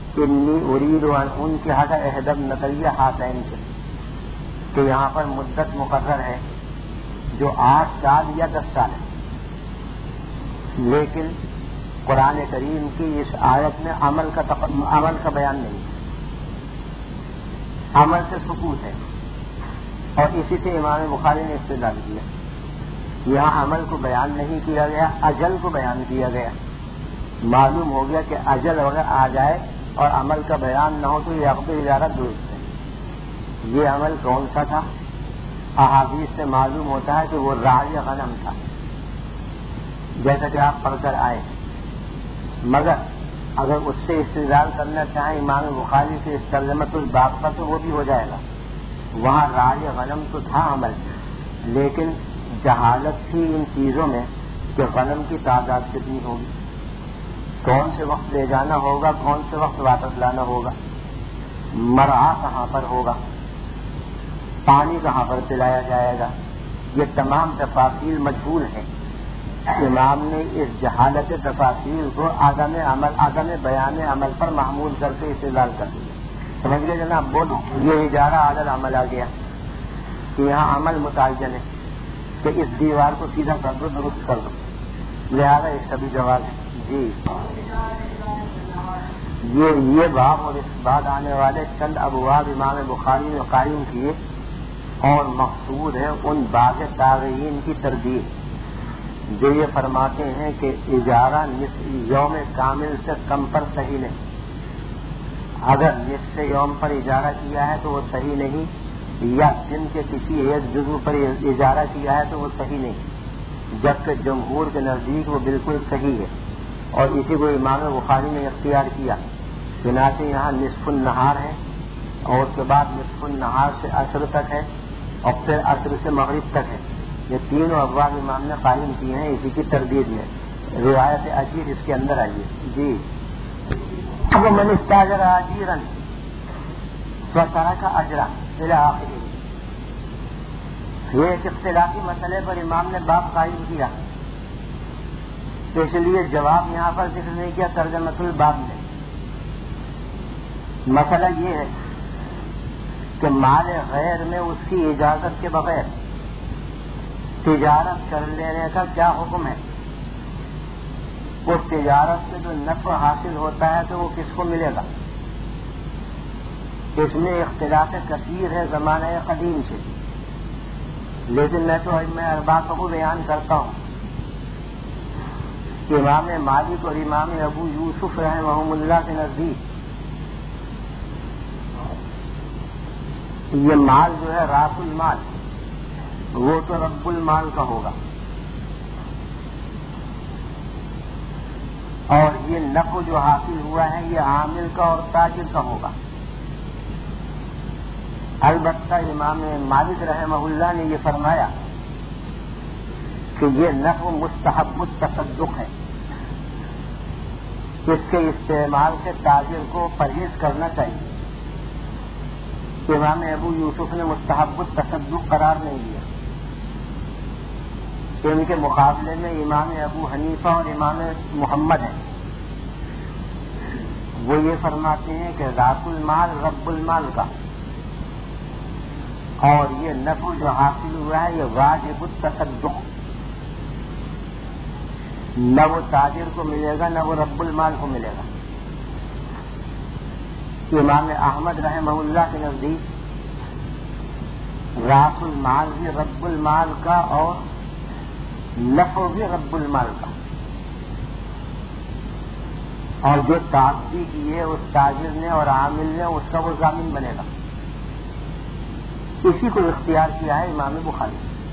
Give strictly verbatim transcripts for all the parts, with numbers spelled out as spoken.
انی ارید ان ان کے ہاتھ احدب نقلیہ ہاتھین سے، کہ یہاں پر مدت مقرر ہے جو آٹھ سال یا دس سال ہے، لیکن قرآن کریم کی اس آیت میں عمل کا تق... عمل کا بیان نہیں ہے، عمل سے سکوت ہے، اور اسی سے امام بخاری نے استدلال کیا۔ یہاں عمل کو بیان نہیں کیا گیا، اجل کو بیان کیا گیا۔ معلوم ہو گیا کہ اجل اگر آ جائے اور عمل کا بیان نہ ہو تو یہ عقد اجارہ درست ہے۔ یہ عمل کون سا تھا؟ احادیث سے معلوم ہوتا ہے کہ وہ راعی غنم تھا، جیسا کہ آپ پڑھ کر آئے، مگر اگر اس سے استدلال کرنا چاہیں امام بخاری سے اس ترجمۃ الباب پر تو وہ بھی ہو جائے گا۔ وہاں راعی غنم تو تھا عمل، لیکن جہالت تھی ان چیزوں میں کہ غنم کی تعداد کتنی ہوگی، کون سے وقت لے جانا ہوگا، کون سے وقت واپس لانا ہوگا، مرعا کہاں پر ہوگا، پانی کہاں پر پلایا جائے گا، یہ تمام تفاصیل مجہول ہیں۔ امام نے اس جہالت تفاصیل کو عدم عمل عدم بیان عمل پر محمول کر کے استدلال کر دیا۔ سمجھ گئے جناب؟ بولو، یہ اجارہ عدل عمل آ گیا کہ یہاں عمل متعین ہے کہ اس دیوار کو سیدھا کر دو، درست کر دو، لہٰذا اس کا بھی جواب ہے۔ جی یہ یہ باب اور اس بعد آنے والے چند ابواب امام بخاری نے قائم کیے، اور مقصود ہے ان بعض تابعین کی تردید جو یہ فرماتے ہیں کہ اجارہ نصف یوم کامل سے کم پر صحیح نہیں، اگر نصف یوم پر اجارہ کیا ہے تو وہ صحیح نہیں، یا دن کے کسی ایک جزو پر اجارہ کیا ہے تو وہ صحیح نہیں، جبکہ جمہور کے نزدیک وہ بالکل صحیح ہے، اور اسی کو امام بخاری نے اختیار کیا۔ چنانچہ یہاں نصف النہار ہے، اور اس کے بعد نصف النہار سے عصر تک ہے، اور پھر عصر سے مغرب تک ہے۔ یہ تینوں ابواب امام نے قائم کیے ہیں اسی کی تردید میں۔ روایت اجیر اس کے اندر آئیے۔ جی اب من استاجر اجیرا فترک اجرا الی آخرہ، یہ ایک اختلافی مسئلے پر امام نے باب قائم کیا، تو اس لیے جواب یہاں پر ذکر نہیں کیا ترجمۃ الباب میں۔ مسئلہ یہ ہے کہ مال غیر میں اس کی اجازت کے بغیر تجارت کر لینے کا کیا حکم ہے؟ اس تجارت سے جو نفع حاصل ہوتا ہے تو وہ کس کو ملے گا؟ اس میں اختلاف کثیر ہے زمانہ قدیم سے، لیکن میں تو میں ارباب کو بیان کرتا ہوں۔ امام مالک اور امام ابو یوسف رحمہ اللہ کے نزدیک یہ مال جو ہے راس المال، وہ تو رب المال کا ہوگا، اور یہ نفع جو حاصل ہوا ہے یہ عامل کا اور تاجر کا ہوگا۔ البتہ امام مالک رحمہ اللہ نے یہ فرمایا کہ یہ نفع مستحب التصدق ہے، اس کے استعمال سے تاجر کو پرہیز کرنا چاہیے۔ امام ابو یوسف نے مستحب التصدق قرار نہیں دیا، ان کے مقابلے میں امام ابو حنیفہ اور امام محمد ہیں، وہ یہ فرماتے ہیں کہ راس المال رب المال کا، اور یہ نفع جو حاصل ہوا ہے یہ واجب التصدق، نہ وہ تاجر کو ملے گا نہ وہ رب المال کو ملے گا۔ امام احمد رحمہ اللہ کے نزدیک راس المال بھی رب المال کا اور نفع بھی رب المال کا، اور جو تعدی کی ہے اس تاجر نے اور عامل نے اس کا وہ ضامن بنے گا۔ اسی کو اختیار کیا ہے امام بخاری۔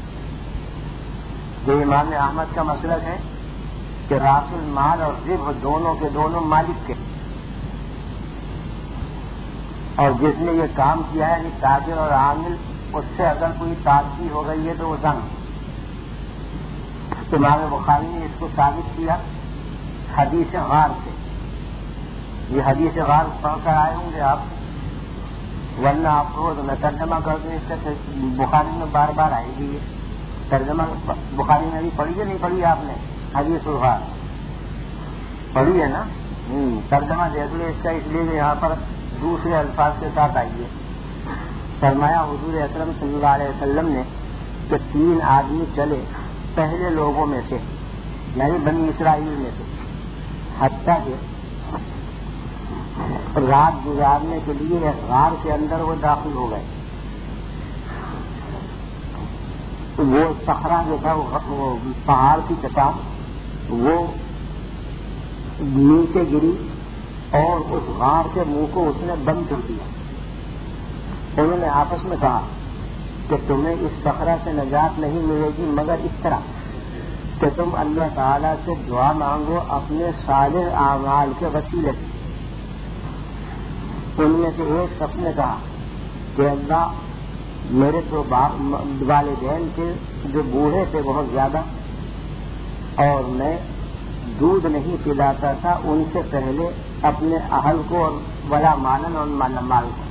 جو امام احمد کا مسلک ہے کہ راس المال اور ربح دونوں کے دونوں مالک کے، اور جس نے یہ کام کیا ہے تاجر اور عامل، اس سے اگر کوئی تعدی ہو گئی ہے تو وہ ضامن۔ امام بخاری نے اس کو ثابت کیا حدیث غار سے۔ یہ حدیث غار پڑھ کر آئے ہوں گے آپ، ورنہ آپ کو میں ترجمہ کر دوں، اس سے بخاری میں بار بار آئے گی یہ ترجمہ۔ بخاری میں بھی پڑھی ہے نہیں پڑھی آپ نے؟ حدیث غار پڑھی ہے نا؟ ترجمہ دیکھ لیں اس کا، اس لیے یہاں پر دوسرے الفاظ کے ساتھ آئیے. فرمایا حضور اکرم صلی اللہ علیہ وسلم نے کہ تین آدمی چلے پہلے لوگوں میں سے، یعنی بنی اسرائیل میں سے، حتیٰ کہ رات گزارنے کے لیے غار کے اندر وہ داخل ہو گئے. وہ صخرہ جو تھا وہ پہاڑ کی چٹان وہ نیچے گری اور اس غار کے منہ کو اس نے بند کر دیا. انہوں نے آپس میں کہا کہ تمہیں اس صخرہ سے نجات نہیں ملے گی مگر اس طرح کہ تم اللہ تعالیٰ سے دعا مانگو اپنے صالح اعمال کے وسیلے سے. ان میں سے ایک شخص نے کہا کہ اللہ میرے تو والدین کے جو بوڑھے تھے بہت زیادہ اور میں دودھ نہیں پلاتا تھا ان سے پہلے اپنے اہل کو اور ولا مانن اور مال کو.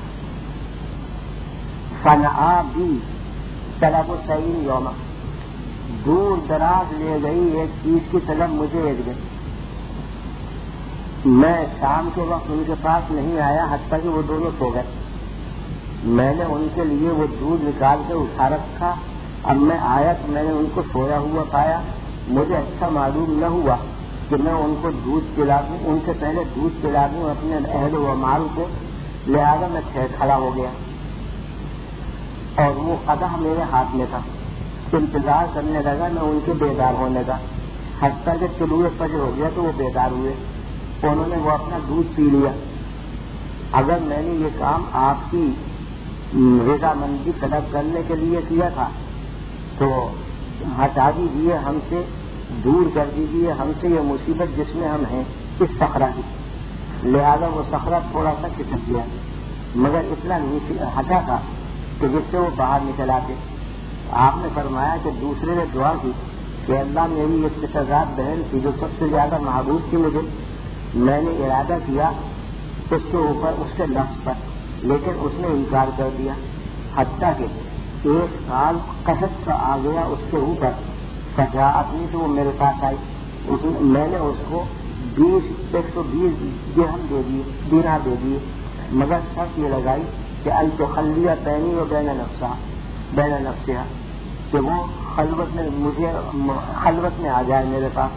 فنآ بھی طلب السعین یوما، دور دراز لے گئی ایک چیز کی طلب مجھے ایک دن. میں شام کے وقت ان کے پاس نہیں آیا حتیٰ کہ وہ دونوں سو گئے. میں نے ان کے لیے وہ دودھ نکال کے اٹھا رکھا. اب میں آیا تو میں نے ان کو سویا ہوا پایا. مجھے اچھا معلوم نہ ہوا کہ میں ان کو دودھ پلا دوں، ان سے پہلے دودھ پلا دوں اپنے اہل و مال کو. لہٰذا میں کھڑا ہو گیا اور وہ قدح میرے ہاتھ میں تھا. انتظار کرنے لگا میں ان کے بیدار ہونے کا، حتیٰ کہ طلوع فجر ہو گیا تو وہ بیدار ہوئے. انہوں نے وہ اپنا دودھ پی لیا. اگر میں نے یہ کام آپ کی رضامندی طلب کرنے کے لیے کیا تھا تو ہٹا دیجیے ہم سے، دور کر دیجیے ہم سے یہ مصیبت جس میں ہم ہیں اس صخرہ کی. لہذا وہ صخرہ تھوڑا سا کھسک گیا مگر اتنا نہیں ہٹا تھا کہ جس سے وہ باہر نکل آتے. آپ نے فرمایا کہ دوسرے نے دعا کی کہ اللہ میری یہ ستزاد بہن تھی جو سب سے زیادہ محبوب تھی مجھے، میں نے ارادہ کیا اس کے اوپر اس کے لفظ پر، لیکن اس نے انکار کر دیا. حتیٰ کہ ایک سال قحط کا آ گیا اس کے اوپر. سجا اپنی تو وہ میرے پاس آئی. اس میں نے اس کو بیس ایک سو بیس درہم دے دیے، دینار دے دیے، مگر شرط یہ لگائی کہ التخلیہ بینی و بین نفسہ بین نفسہ، کہ وہ خلوت میں مجھے خلوت میں آ جائے میرے پاس.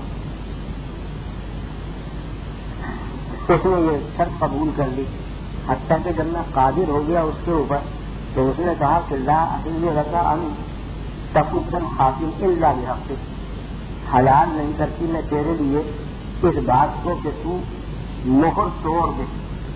اس نے یہ شرط قبول کر لی. حتیٰ کہ جب میں قادر ہو گیا اس کے اوپر تو اس نے کہا کہ لا احل لك ان تفض الحاکم الا بحق، حلال نہیں کرتی میں تیرے لیے اس بات کو کہ تو مہر توڑ دے.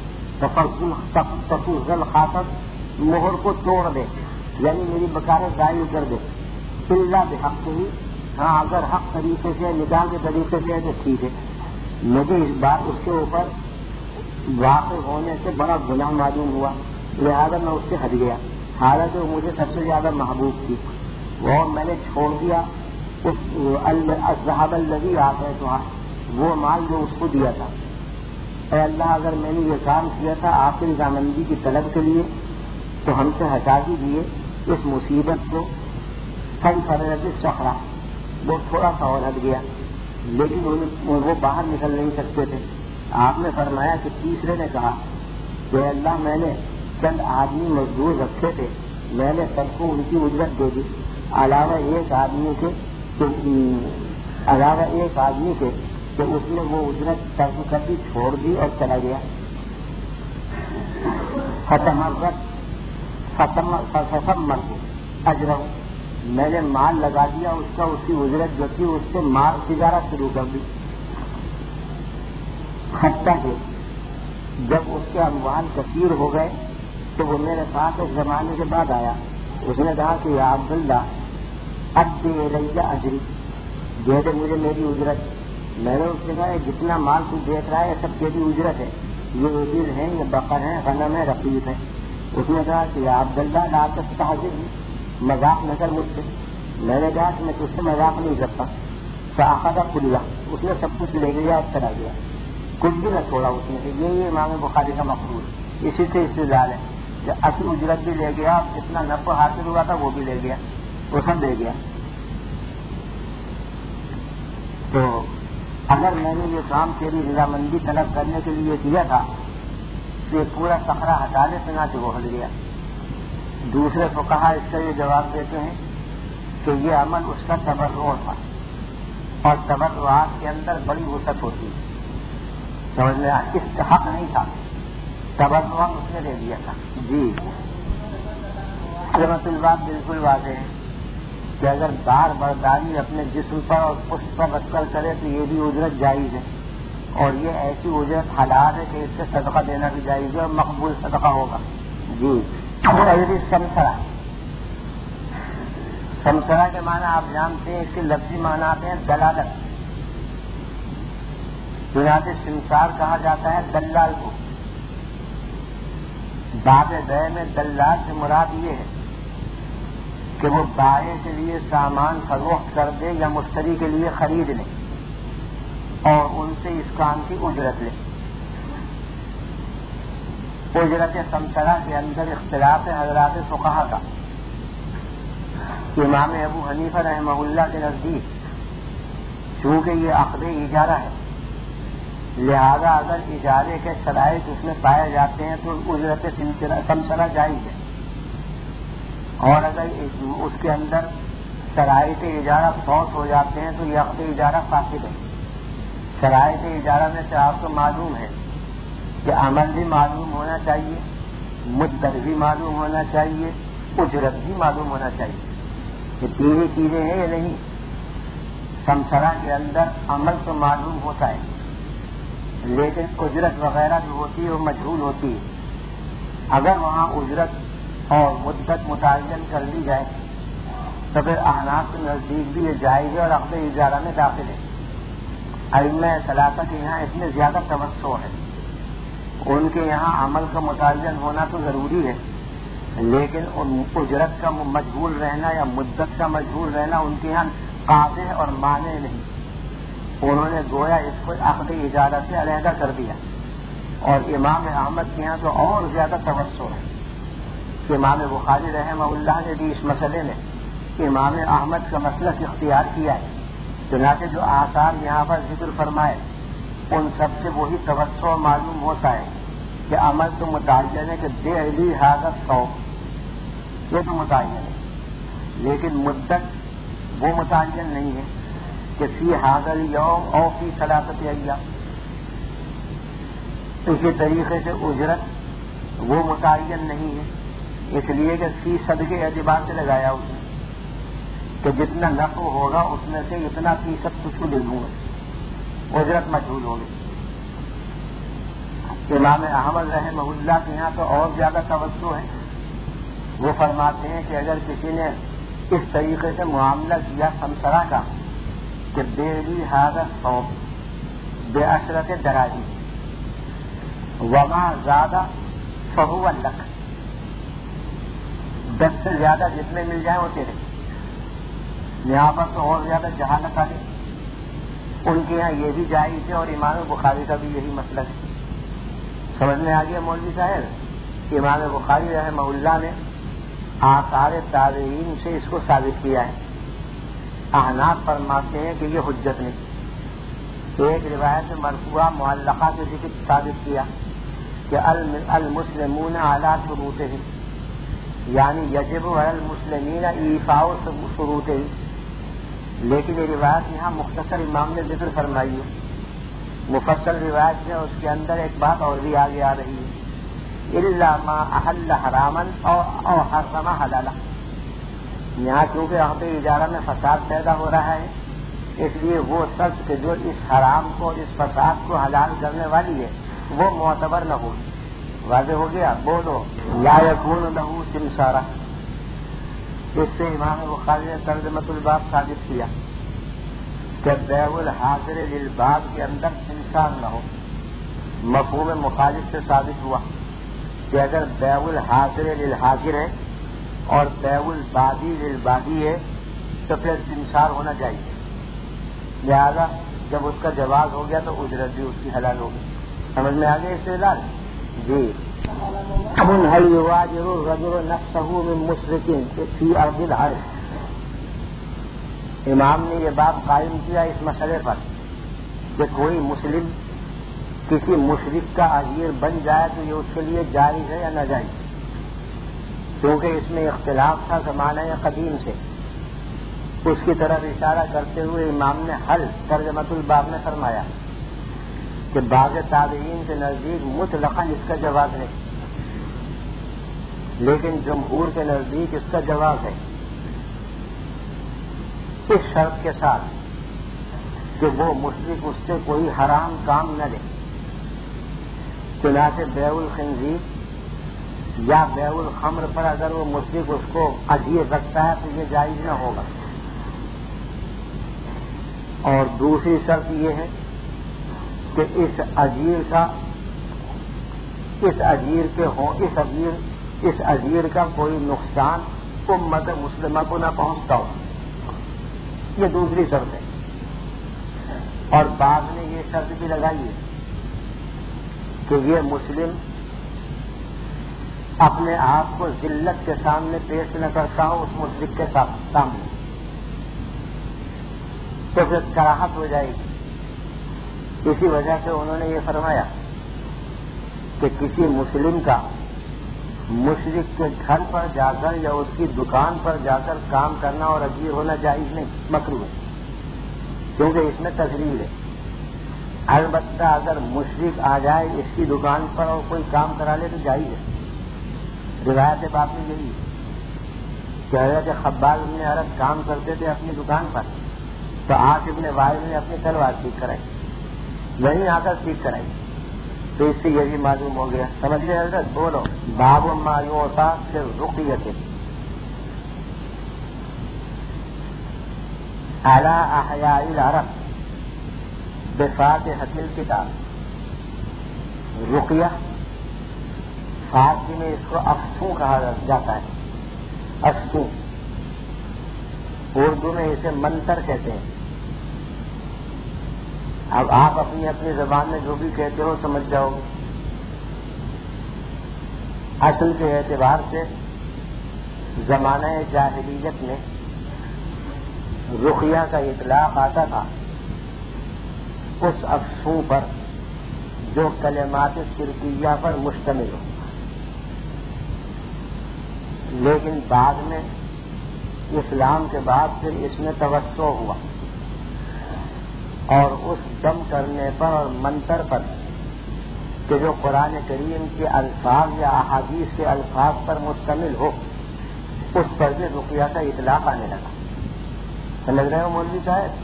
تفض الخاطب، مہر کو توڑ دے یعنی میری بکارت ضائع کر دے. الا بحق ہی، ہاں اگر حق طریقے سے نکاح کے طریقے سے ہے تو ٹھیک ہے. مجھے اس بات اس کے اوپر واقع ہونے سے بڑا گناہ معلوم ہوا، لہذا میں اس سے ہٹ گیا. حالانکہ وہ مجھے سب سے زیادہ محبوب تھی اور میں نے چھوڑ دیا اس الذهب الذي اعطيتها، وہ مال جو اس کو دیا تھا. اے اللہ اگر میں نے یہ کام کیا تھا آپ کی رضامندی کی طلب کے لیے تو ہم سے ہٹا دیجیے اس مصیبت کو. کئی فرض صخرہ، وہ تھوڑا سا اور ہٹ گیا لیکن وہ باہر نکل نہیں سکتے تھے. آپ نے فرمایا کہ تیسرے نے کہا کہ اللہ میں نے چند آدمی مزدور رکھے تھے، میں نے سب کو ان کی اجرت دے دی علاوہ ایک آدمی کے علاوہ ایک آدمی کے کہ اس نے وہ اجرت ترک کر دی، چھوڑ دی اور چلا گیا. ختم ختم ختم اجرم، میں نے مال لگا دیا اس کا، اس کی اجرت جو تھی اس سے مال تجارت شروع کر دی. حتیٰ کہ جب اس کے اموال کثیر ہو گئے تو وہ میرے پاس ایک زمانے کے بعد آیا. اس نے کہا کہ یا عبداللہ اب الیہ اجری، دے دے مجھے میری اجرت. میں نے اس سے کہا جتنا مال تو دیکھ رہا ہے سب تیری اجرت ہے، یہ عجیر ہیں، یہ بقر ہیں، غنم ہے، رقیق ہے. اس نے کہا کہ یا عبداللہ لا تستعجل، مذاق نہ کر مجھ سے. میں نے کہا کہ میں تجھ سے مذاق نہیں کرتا. فاخذ کلہ، اس نے سب کچھ لے گیا اور چلا گیا، کچھ بھی نہ چھوڑا اس نے. یہ امام بخاری کا مقصود اسی سے استدلال ہے کہ اصل اجرت بھی لے گیا، جتنا نفع حاصل ہوا تھا وہ بھی لے گیا، وہ سب لے گیا. تو اگر میں نے یہ کام تیری رضامندی طلب کرنے کے لیے کیا تھا تو یہ پورا صخرہ ہٹانے سے نہ وہ ہل گیا. دوسرے فقہا اس کا یہ جواب دیتے ہیں کہ یہ عمل اس کا تبرع تھا اور تبرعات کے اندر بڑی وسعت ہوتی ہے. سمجھ میں اس کا حق نہیں تھا, تبرع اس نے دے دیا تھا. جی علامت الباب بالکل واضح ہے کہ اگر دار برداری اپنے جسم پر اور پشت پر رکھ کر کرے تو یہ بھی اجرت جائز ہے, اور یہ ایسی اجرت حلال ہے کہ اس سے صدقہ دینا بھی جائز ہے اور مقبول صدقہ ہوگا. جی سمسرا, سمسرا کے معنی آپ جانتے ہیں, اس کے لفظی معنی آتے ہیں دلالت. چنانچہ سمسار کہا جاتا ہے دلال کو. باب بے میں دلال سے مراد یہ ہے کہ وہ بائع کے لیے سامان فروخت کر دے یا مشتری کے لیے خرید لے اور ان سے اس کام کی اجرت لے. اجرت سمسرا کے اندر اختلاف حضرات فقہا کا. امام ابو حنیفہ رحمہ اللہ کے نزدیک چونکہ یہ عقد اجارہ ہے, لہذا اگر اجارے کے شرائط اس میں پائے جاتے ہیں تو اجرت سمسرا جائز ہے, اور اگر اس کے اندر شرائط اجارہ فوت ہو جاتے ہیں تو یہ عقد اجارہ فاسد ہے. شرائط اجارہ میں سے آپ کو معلوم ہے کہ عمل بھی معلوم ہونا چاہیے, مدت بھی معلوم ہونا چاہیے, اجرت بھی معلوم ہونا چاہیے. یہ تینوں چیزیں ہیں یا نہیں؟ سمسرا کے اندر عمل تو معلوم ہوتا ہے لیکن اجرت وغیرہ جو ہوتی ہے وہ مجہول ہوتی ہے. اگر وہاں اجرت اور مدت متعین کر لی جائے تو پھر احناف کے نزدیک بھی یہ جائز ہے اور عقد اجارہ میں داخل ہے. ائمہ ثلاثہ کے یہاں اس میں زیادہ توسع ہے. ان کے یہاں عمل کا متعین ہونا تو ضروری ہے لیکن اجرت کا مجہول رہنا یا مدت کا مجہول رہنا ان کے یہاں قاطع اور مانع نہیں. انہوں نے گویا اس کو عقد اجارہ سے علیحدہ کر دیا. اور امام احمد کے یہاں تو اور زیادہ توسع ہے. امام بخاری رحمہ اللہ نے بھی اس مسئلے میں امام احمد کا مسلک اختیار کیا ہے. چنانچہ جو آثار یہاں پر ذکر فرمائے ان سب سے وہی توسع معلوم ہوتا ہے کہ عمل تو متعین ہے کہ بے علی حاضر سو, یہ تو متعین ہے, لیکن مدت وہ متعین نہیں ہے کہ فی حاضر یوم اور فی ثلاثت ایام. اسی طریقے سے اجرت وہ متعین نہیں ہے اس لیے کہ فی صد کے اعتبار سے لگایا اس نے کہ جتنا نفع ہوگا اس میں سے اتنا فیصد کچھ کو دے دوں گا, اجرت مجہول ہوگی. امام احمد رحمہ اللہ کے یہاں تو اور زیادہ توسع ہے. وہ فرماتے ہیں کہ اگر کسی نے اس طریقے سے معاملہ کیا سمسرا کا کہ بے لی حاضر سو بے عشرت دراجی وما زیادہ فہو لک, دس سے زیادہ جتنے مل جائیں وہ تیرے. یہاں پر تو اور زیادہ جہالت آ گئی. ان کے یہاں یہ بھی جائز ہے اور امام بخاری کا بھی یہی مسئلہ ہے. سمجھ میں آ گیا مولوی صاحب؟ امام بخاری رحمہ اللہ نے آثار تابعین سے اس کو ثابت کیا ہے. احناف فرماتے ہیں کہ یہ حجت نہیں. ایک روایت مرفوعہ معلقہ کے ذکر ثابت کیا کہ المسلمون علی شروطہم, یعنی یجب علی المسلمین ایفاء شروطہم. لیکن یہ روایت یہاں مختصر امام نے ذکر فرمائی ہے. مفصل روایت ہے اس کے اندر ایک بات اور بھی آگے آ رہی ہے, الا ما احل حراما او حرم حلالا. یہاں چونکہ عقد اجارہ میں فساد پیدا ہو رہا ہے اس لیے وہ شخص کہ جو اس حرام کو اور اس فساد کو حلال کرنے والی ہے وہ معتبر نہ ہو. واضح ہو گیا؟ بولو لا یکون لہ سمسارہ. اس سے امام بخاری نے ترجمۃ الباب ثابت کیا کہ بیع الحاضر للباب کے اندر سمسار نہ ہو. مفہوم مخالف سے ثابت ہوا کہ اگر بیع الحاضر للحاضر ہے اور بیع البادی للبادی ہے تو پھر سمسار ہونا چاہیے. لہذا جب اس کا جواز ہو گیا تو اجرت بھی اس کی حلال ہوگی. سمجھ میں آ گیا استدلال؟ جی. هل يواجر الرجل نفسه من مشرك في ارض الحرب. امام نے یہ بات قائم کیا اس مسئلے پر کہ کوئی مسلم کسی مشرک کا اجیر بن جائے تو یہ اس کے لیے جائز ہے یا ناجائز، کیونکہ اس میں اختلاف تھا زمانہ قدیم سے. اس کی طرف اشارہ کرتے ہوئے امام نے حل ترجمۃ الباب میں فرمایا کہ بعض تابعین کے نزدیک مطلقاً اس کا جواز ہے، لیکن جمہور کے نزدیک اس کا جواز ہے، اس شرط کے ساتھ کہ وہ مشرک اس سے کوئی حرام کام نہ لے. چنانچہ بیع الخنزیر یا بیع الخمر پر اگر وہ مشرک اس کو اجیر رکھتا ہے تو یہ جائز نہ ہوگا. اور دوسری شرط یہ ہے کہ اس اجیر کا اس اجیر کے ہوں اس اجیر اس اجیر کا کوئی نقصان امت مسلمہ کو نہ پہنچتا ہو. یہ دوسری شرط ہے. اور بعض نے یہ شرط بھی لگائی ہے کہ یہ مسلم اپنے آپ کو ذلت کے سامنے پیش نہ کرتا ہو اس مشرک کے سامنے، تو پھر کراہت ہو جائے گی. اسی وجہ سے انہوں نے یہ فرمایا کہ کسی مسلم کا مشرک کے گھر پر جا کر یا اس کی دکان پر جا کر کام کرنا اور اجیر ہونا جائز نہیں، مکروہ ہے، کیونکہ اس میں تذلیل ہے. البتہ اگر مشرک آ جائے اس کی دکان پر اور کوئی کام کرا لے تو جائز ہے. روایت باب میں یہی ہے کہ حضرت خباب ابن عرب کام کرتے تھے اپنی دکان پر، تو آج ابن وائل نے اپنی تلوار سیکھ کرائی، وہیں آ کر سیکھ کرائی. تو اس سے یہ بھی معلوم ہو گیا. سمجھ گئے حضرت؟ بولو. باب ما یعطی فی الرقیۃ علی احیاء العرب بفاتحۃ الکتاب. رقیہ فارسی میں اس کو افسوں کہا جاتا ہے. افسوں اردو میں اسے منتر کہتے ہیں. اب آپ اپنی اپنی زبان میں جو بھی کہتے ہو سمجھ جاؤ گے. اصل کے اعتبار سے زمانہ جاہلیت میں رقیہ کا اطلاق آتا تھا اس افسوں پر جو کلمات شرکیہ پر مشتمل ہو، لیکن بعد میں اسلام کے بعد پھر اس میں توسع ہوا اور اس دم کرنے پر اور منتر پر کہ جو قرآن کریم کے الفاظ یا احادیث کے الفاظ پر مشتمل ہو اس پر بھی رقیہ کا اطلاق آنے لگا. سمجھ رہے ہو مولوی صاحب؟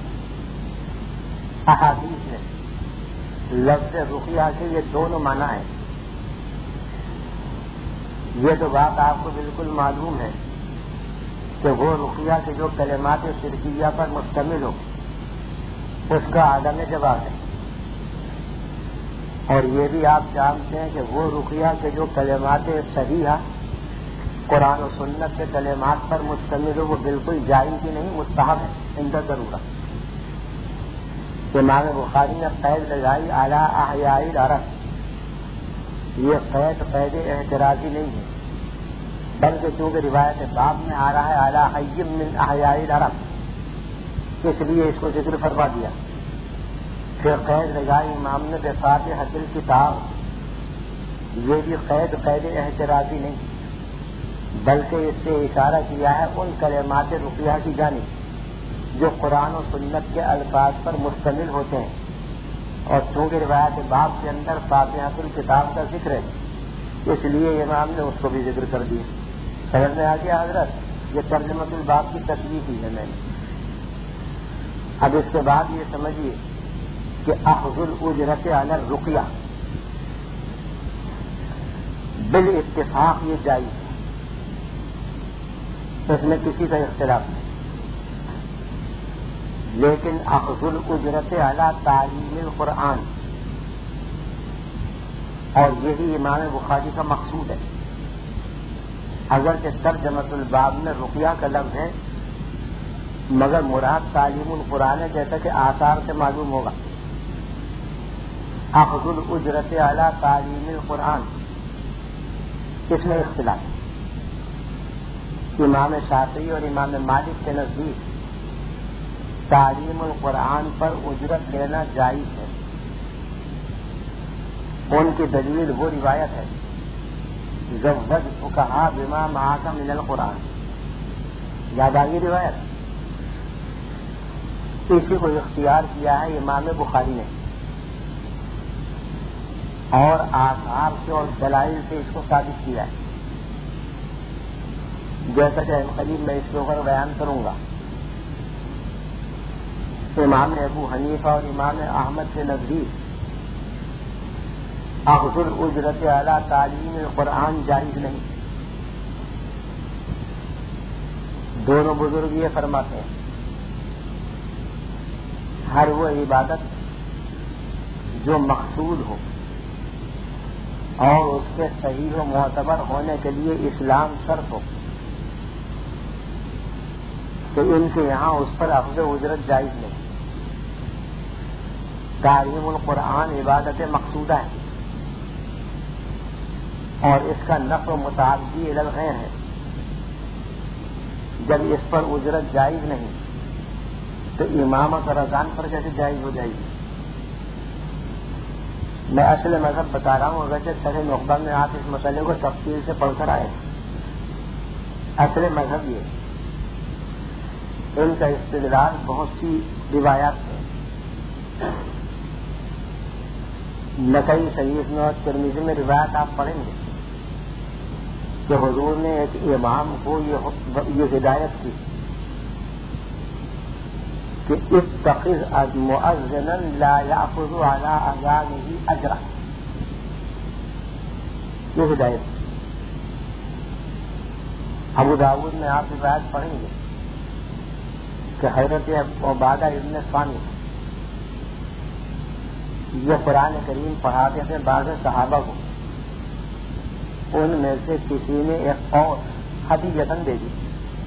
احادیث میں لفظ رقیہ کے یہ دونوں معنی ہیں. یہ تو بات آپ کو بالکل معلوم ہے کہ وہ رقیہ کے جو کلمات شرکیہ پر مشتمل ہو اس کا عدم جواز ہے. اور یہ بھی آپ جانتے ہیں کہ وہ رقیہ کے جو کلمات صحیحہ قرآن و سنت کے کلمات پر مشتمل ہو وہ بالکل جائز ہی نہیں، مستحب ہے عند ضرورت. امام بخاری نے قید لگائی اعلی احیاء العرب. یہ قید قید اعتراضی نہیں ہے، بلکہ چونکہ روایت باب میں آ رہا ہے اعلی حی من احیاء العرب، اس لیے اس کو ذکر فرما دیا. پھر قید لگائی امام نے بفاتحۃ الکتاب. یہ بھی قید قید اعتراضی نہیں، بلکہ اس سے اشارہ کیا ہے ان کلمات رقیہ کی جانب جو قرآن و سنت کے الفاظ پر مشتمل ہوتے ہیں. اور چونکہ روایت باب کے اندر فاتحۃ الکتاب کا ذکر ہے اس لیے امام نے اس کو بھی ذکر کر دیا. سمجھ میں آ گیا حضرت؟ یہ ترجمۃ الباب کی تصریح کی ہے میں نے. اب اس کے بعد یہ سمجھیے کہ اخذ الاجرت علی الرقیہ بالاتفاق یہ جائز ہے، اس میں کسی کا اختلاف نہیں. لیکن اخذ الاجرت علی تعلیم القرآن، اور یہی امام بخاری کا مقصود ہے. اگرچہ ترجمۃ الباب میں رقیہ کا لفظ ہے مگر مراد تعلیم القرآن ہے، جیسا کہ آثار سے معلوم ہوگا. اخذ الاجرت علی تعلیم القرآن اس میں اختلاف. امام شافعی اور امام مالک کے نزدیک تعلیم القرآن پر اجرت لینا جائز ہے. ان کی دلیل وہ روایت ہے زوجتکھا بما معک من القرآن. یاد آگی روایت؟ اسی کو اختیار کیا ہے امام بخاری نے اور آثار سے اور دلائل سے اس کو ثابت کیا ہے. جیسا کہ قریب میں اس کے اوپر بیان کروں گا. امام ابو حنیفہ اور امام احمد کے نزدیک اخذ الاجرت علی تعلیم القرآن جائز نہیں. دونوں بزرگ یہ فرماتے ہیں ہر وہ عبادت جو مقصود ہو اور اس کے صحیح و معتبر ہونے کے لیے اسلام شرط ہو تو ان کے یہاں اس پر اخذ اجرت جائز نہیں. تعلیم القرآن عبادت مقصودہ ہے اور اس کا نفع متعدی الی الغیر ہے. جب اس پر اجرت جائز نہیں تو امامت اور اذان پر کیسے جائز ہو جائے گی؟ میں اصل مذہب بتا رہا ہوں. اگرچہ شرح نخبہ میں آپ اس مسئلے کو تفصیل سے پڑھ کر آئے. اصل مذہب یہ ان کا استدلال بہت سی روایات ہے. نسائی شریف میں اور ترمذی میں روایت آپ پڑھیں گے کہ حضور نے ایک امام کو یہ ہدایت کی کہ اتخذ مؤذنا لا یأخذ علی اذانہ اجرا. یہ ہدایت ابو داؤد میں آپ روایت پڑھیں گے کہ حضرت عبادہ ابن صامت یہ قرآن کریم پڑھاتے تھے بعض صحابہ کو. ان میں سے کسی نے ایک اور ہدیۃً دے دی.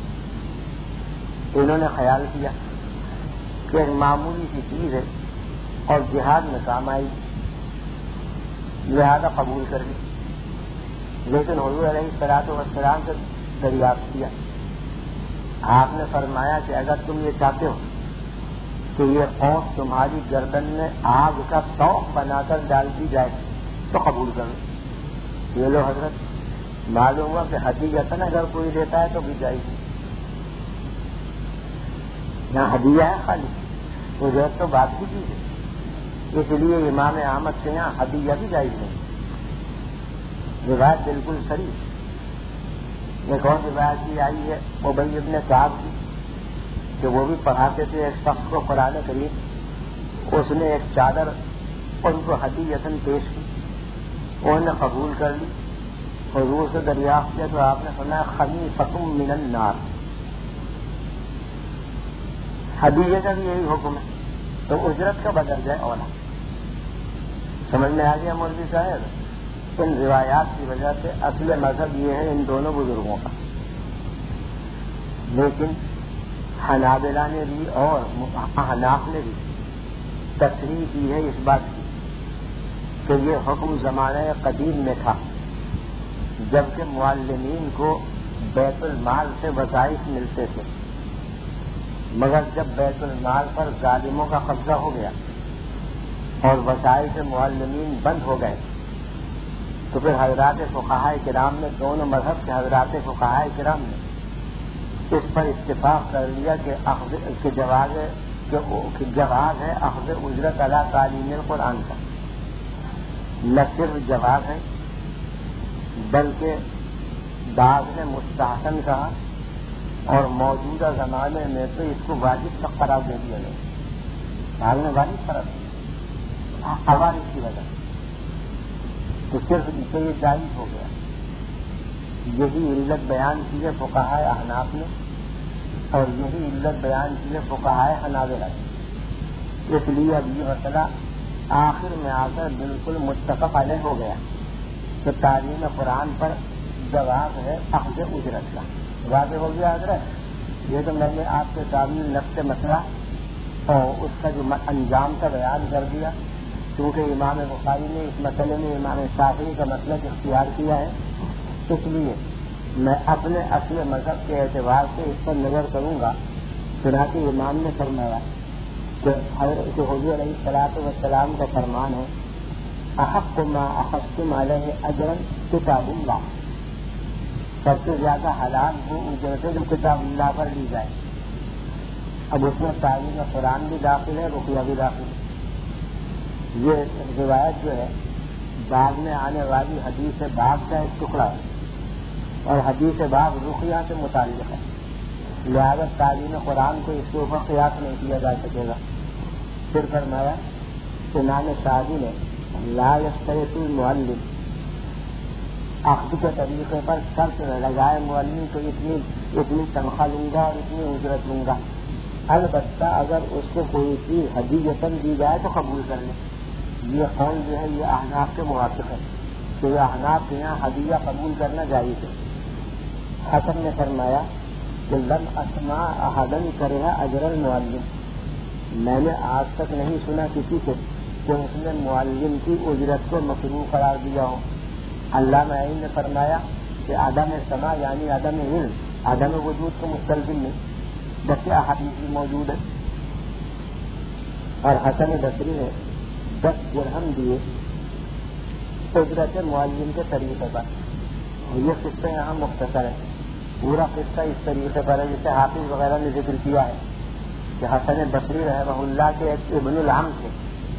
انہوں نے خیال کیا کہ ایک معمولی سی چیز ہے اور جہاد میں کام آئی لہذا قبول کر لی. لیکن حضور علیہ الصلوٰۃ والسلام سے دریافت کیا. آپ نے فرمایا کہ اگر تم یہ چاہتے ہو کہ یہ قوس تمہاری گردن میں آگ کا توق بنا کر ڈال دی جائے تو قبول کر لو. یہ لو حضرت معلوم ہوا کہ ہدیۃً اگر کوئی دیتا ہے تو بھی جائز. یہاں ہدیہ ہے خالی اجرت تو بات کی چیز ہے. اس لیے امام احمد سے یہاں ہدیہ بھی جائز نہیں. روایت بالکل صحیح. ایک اور روایت بھی آئی ہے ابی ابن کعب کی کہ وہ بھی پڑھاتے تھے ایک شخص کو قرآن کریم. اس نے ایک چادر ان کو ہدیۃً پیش کی. انہوں نے قبول کر لی. حضور سے دریافت کیا تو آپ نے فرمایا خمیصۃ من النار. ہدیہ کا بھی یہی حکم ہے تو اجرت کا بدل جائے اولا. سمجھ میں آ گیا مولوی صاحب؟ ان روایات کی وجہ سے اصل مذہب یہ ہے ان دونوں بزرگوں کا. لیکن حنابلہ نے بھی اور احناف نے بھی تصریح کی ہے اس بات کی کہ یہ حکم زمانہ قدیم میں تھا جبکہ معلمین کو بیت المال سے وظائف ملتے تھے. مگر جب بیت المال پر ظالموں کا قبضہ ہو گیا اور وظائف معلمین بند ہو گئے تو پھر حضرات فقہاء کرام نے دونوں مذہب کے حضرات فقہاء کرام نے اس پر اتفاق کر لیا کہ اخذ کے جواز کہ جواز ہے اخذ اجرت علی تعلیم القرآن کا. نہ صرف جواز ہے بلکہ بعض نے مستحسن کہا اور موجودہ زمانے میں تو اس کو واجب تک قرار دے دیا گیا. بعض نے واجب قرار دیا عوارض کی وجہ تو صرف اس سے یہ جائز ہو گیا. یہی علت بیان کی ہے فقہاء احناف نے اور یہی علت بیان کی ہے فقہاء حنابلہ نے. اس لیے اب یہ مسئلہ آخر میں آ کر بالکل متفق علیہ ہو گیا کہ تعلیم قرآن پر جواز ہے اخذ اجرت کا. واضح ہو گیا حضرت. یہ تو میں نے آپ کے سامنے نفس مسئلہ اور اس کا جو انجام کا بیان کر دیا. کیونکہ امام بخاری نے اس مسئلے میں امام شافعی کا مسلک اختیار کیا ہے اس لیے میں اپنے اصل مذہب کے اعتبار سے اس پر نظر کروں گا چنانچہ امام نے فرمایا کہ حضرت حضور علیہ الصلوۃ والسلام کا فرمان ہے احق ما اخذتم علیہ اجرا کتاب اللہ، سب سے زیادہ حلال وہ اجرت ہے جو کتاب اللہ پر لی جائے. اب اس میں تعلیم قرآن بھی داخل ہے، رقیہ بھی داخل ہے. یہ روایت جو ہے بعد میں آنے والی حدیث باب کا ایک ٹکڑا ہے، اور حدیث باب رقیہ سے متعلق ہے، لہذا تعلیم قرآن کو اس کے اوپر قیاس نہیں کیا جا سکے گا. پھر فرمایا امام شاذلی نے لا یشترط المعلم، اخذ کے طریقے پر شرط لگائے معلم کو اتنی اتنی تنخواہ لوں گا اور اتنی اجرت لوں گا، البتہ اگر اس کو کوئی چیز ہدیۃً دی جائے تو قبول کر لیں. یہ قول جو ہے یہ احناف کے موافق ہے کہ یہ احناف کے یہاں ہدیہ قبول کرنا جائز ہے. حسن نے فرمایا کہ لم اسمع احدا کرہ اجر المعلم، میں نے آج تک نہیں سنا کسی سے کہ اس نے معلم کی اجرت کو مکروہ قرار دیا ہو. علامہ عین نے فرمایا کہ عدم سماع یعنی عدم علم، عدم وجود کو مستلزم نہیں، جبکہ احادیث بھی موجود ہے. اور حسن بصری نے دس درہم دیے اجرت معلم کے طریقے پر. اور یہ قصہ یہاں مختصر ہے، پورا قصہ اس طریقے پر ہے جسے حافظ وغیرہ نے ذکر کیا ہے کہ حسن بصری رحمہ اللہ کے ایک ابن العم تھے،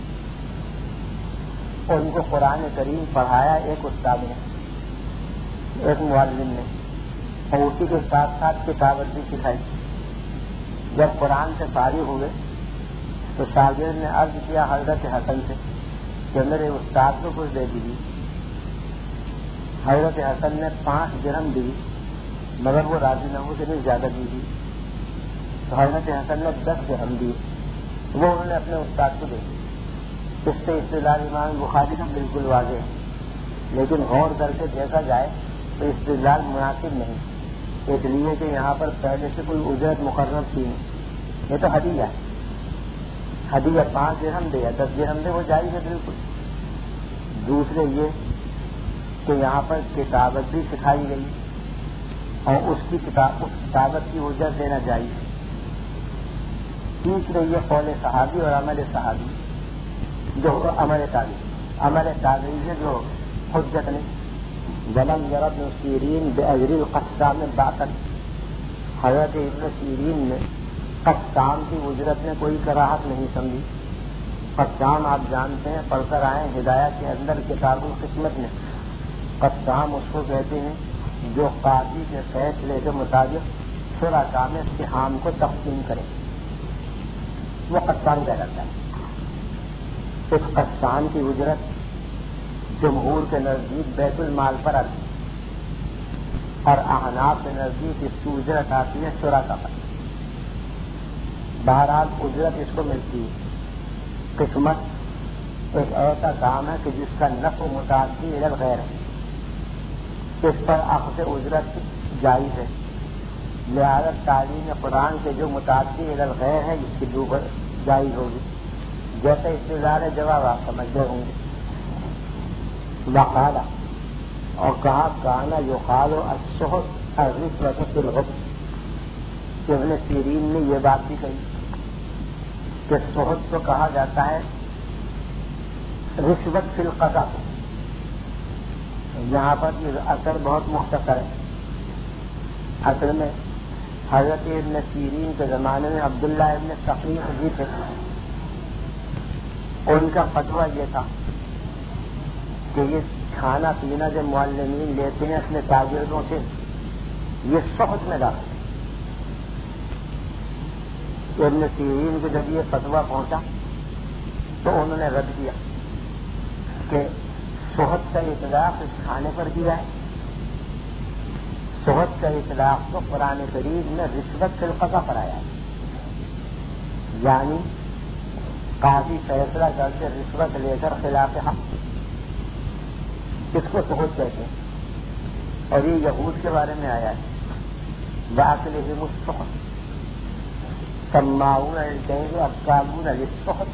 اور ان کو قرآن کریم پڑھایا ایک استاد نے، ایک معلم نے، اور اسی کے ساتھ ساتھ کتابت بھی سکھائی. جب قرآن سے فارغ ہوئے تو شاگرد نے عرض کیا حضرت حسن سے کہ میرے استاد کو کچھ دے دیجیے. حضرت حسن نے پانچ درہم دی مگر وہ راضی نہ ہو کہ نہیں زیادہ دیجیے. تو حضرت حسن نے دس درہم دیے، وہ انہوں نے اپنے استاد کو دے دی. اس سے استدلال امام بخاری کا بالکل واضح ہے، لیکن غور کر کے دیکھا جائے تو استدلال مناسب نہیں، اس لیے کہ یہاں پر پہلے سے کوئی اجرت مقرر تھی نہیں. یہ تو ہدیہ ہے، ہدیہ پانچ درہم دے یا دس درہم دے وہ جائز ہے بالکل. دوسرے یہ کہ یہاں پر کتابت بھی سکھائی گئی اور اس کی کتاب اس کتابت کی اجرت دینا چاہیے. تیسرے یہ قول صحابی اور عمل صحابی جو عمل تابعی، عمل تابعی سے جو حجت نہیں. ولم یر ابن سیرین باجر القسام باطن، حضرت ابن سیرین نے قسام کی اجرت میں کوئی کراہت نہیں سمجھی. قسام آپ جانتے ہیں، پڑھ کر آئے ہدایت کے اندر کتاب القسمت میں. قسام اس کو کہتے ہیں جو قاضی کے فیصلے کے مطابق شرکاء میں سہام کو تقسیم کرے، وہ قسام کہلاتا ہے. اس قسام کی اجرت جمہور کے نزدیک بیت المال پر آتی اور احناف کے نزدیک اس کی اجرت آتی ہے شرکاء پر. بہرحال اجرت اس کو ملتی ہے. قسمت ایک ایسا کام ہے کہ جس کا نفع متعدی الی الغیر ہے، اس پر اخذ اجرت جائز ہے. لہذا تعلیم قرآن کے جو متعدی الی الغیر ہے اس کی دوبر جائز ہوگی. جیسے استدلال جواب آپ سمجھتے ہوں گے. وقال، اور کہا کانا یقال السحت الرشوۃ فی الغبن. ابن سیرین نے یہ بات بھی کہی کہ سحت کو کہا جاتا ہے رشوت فی القضاء. یہاں پر یہ اثر بہت مختصر ہے. اصل میں حضرت ابن سیرین کے زمانے میں عبداللہ ابن شقیق جی تھے، ان کا فتویٰ یہ تھا کہ یہ کھانا پینا جو معلمین لیتے ہیں اپنے شاگردوں سے یہ سحت میں داخل ہے. ابن سیرین کو جب یہ فتویٰ پہنچا تو انہوں نے رد کیا کہ سحت کا اطلاق اس کھانے پر کیا ہے. سحت کا اطلاق تو قرآن کریم میں رشوت فی القضاء پر آیا ہے، یعنی قاضی فیصلہ کر کے رشوت لے کر خلاف حق، اس کو سحت کہتے ہیں. اور یہ یہود کے بارے میں آیا ہے. وَأَكْلِهِمُ السُّحْتَ سَمَّاعُونَ لِلْكَذِبِ أَكَّالُونَ لِلسُّحْتِ.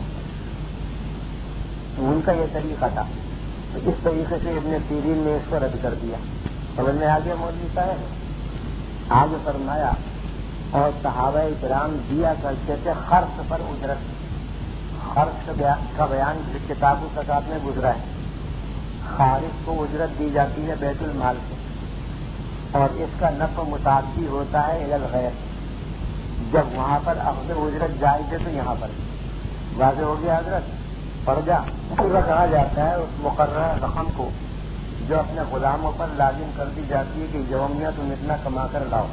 ان کا یہ طریقہ تھا. تو اس طریقے سے ابن سیرین نے اس کو رد کر دیا. سمجھ میں آ گیا مولوی صاحب؟ آگے فرمایا اور صحابہ کرام دیا کرتے تھے خرچ پر اجرت. خرچ کا بیان کتاب و زکات میں گزرا ہے. خارج کو اجرت دی جاتی ہے بیت المال سے، اور اس کا نفع متعدی ہوتا ہے الی الغیر. جب وہاں پر اخذ اجرت جائز ہے تو یہاں پر واضح ہو گیا حضرت. پڑ جا پورا کہا جاتا ہے اس مقررہ رقم کو جو اپنے غلاموں پر لازم کر دی جاتی ہے کہ یومیہ تم اتنا کما کر لاؤ،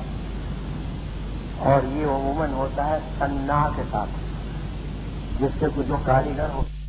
اور یہ عموماً ہوتا ہے صناع کے ساتھ، جس سے کچھ جو کاریگر ہو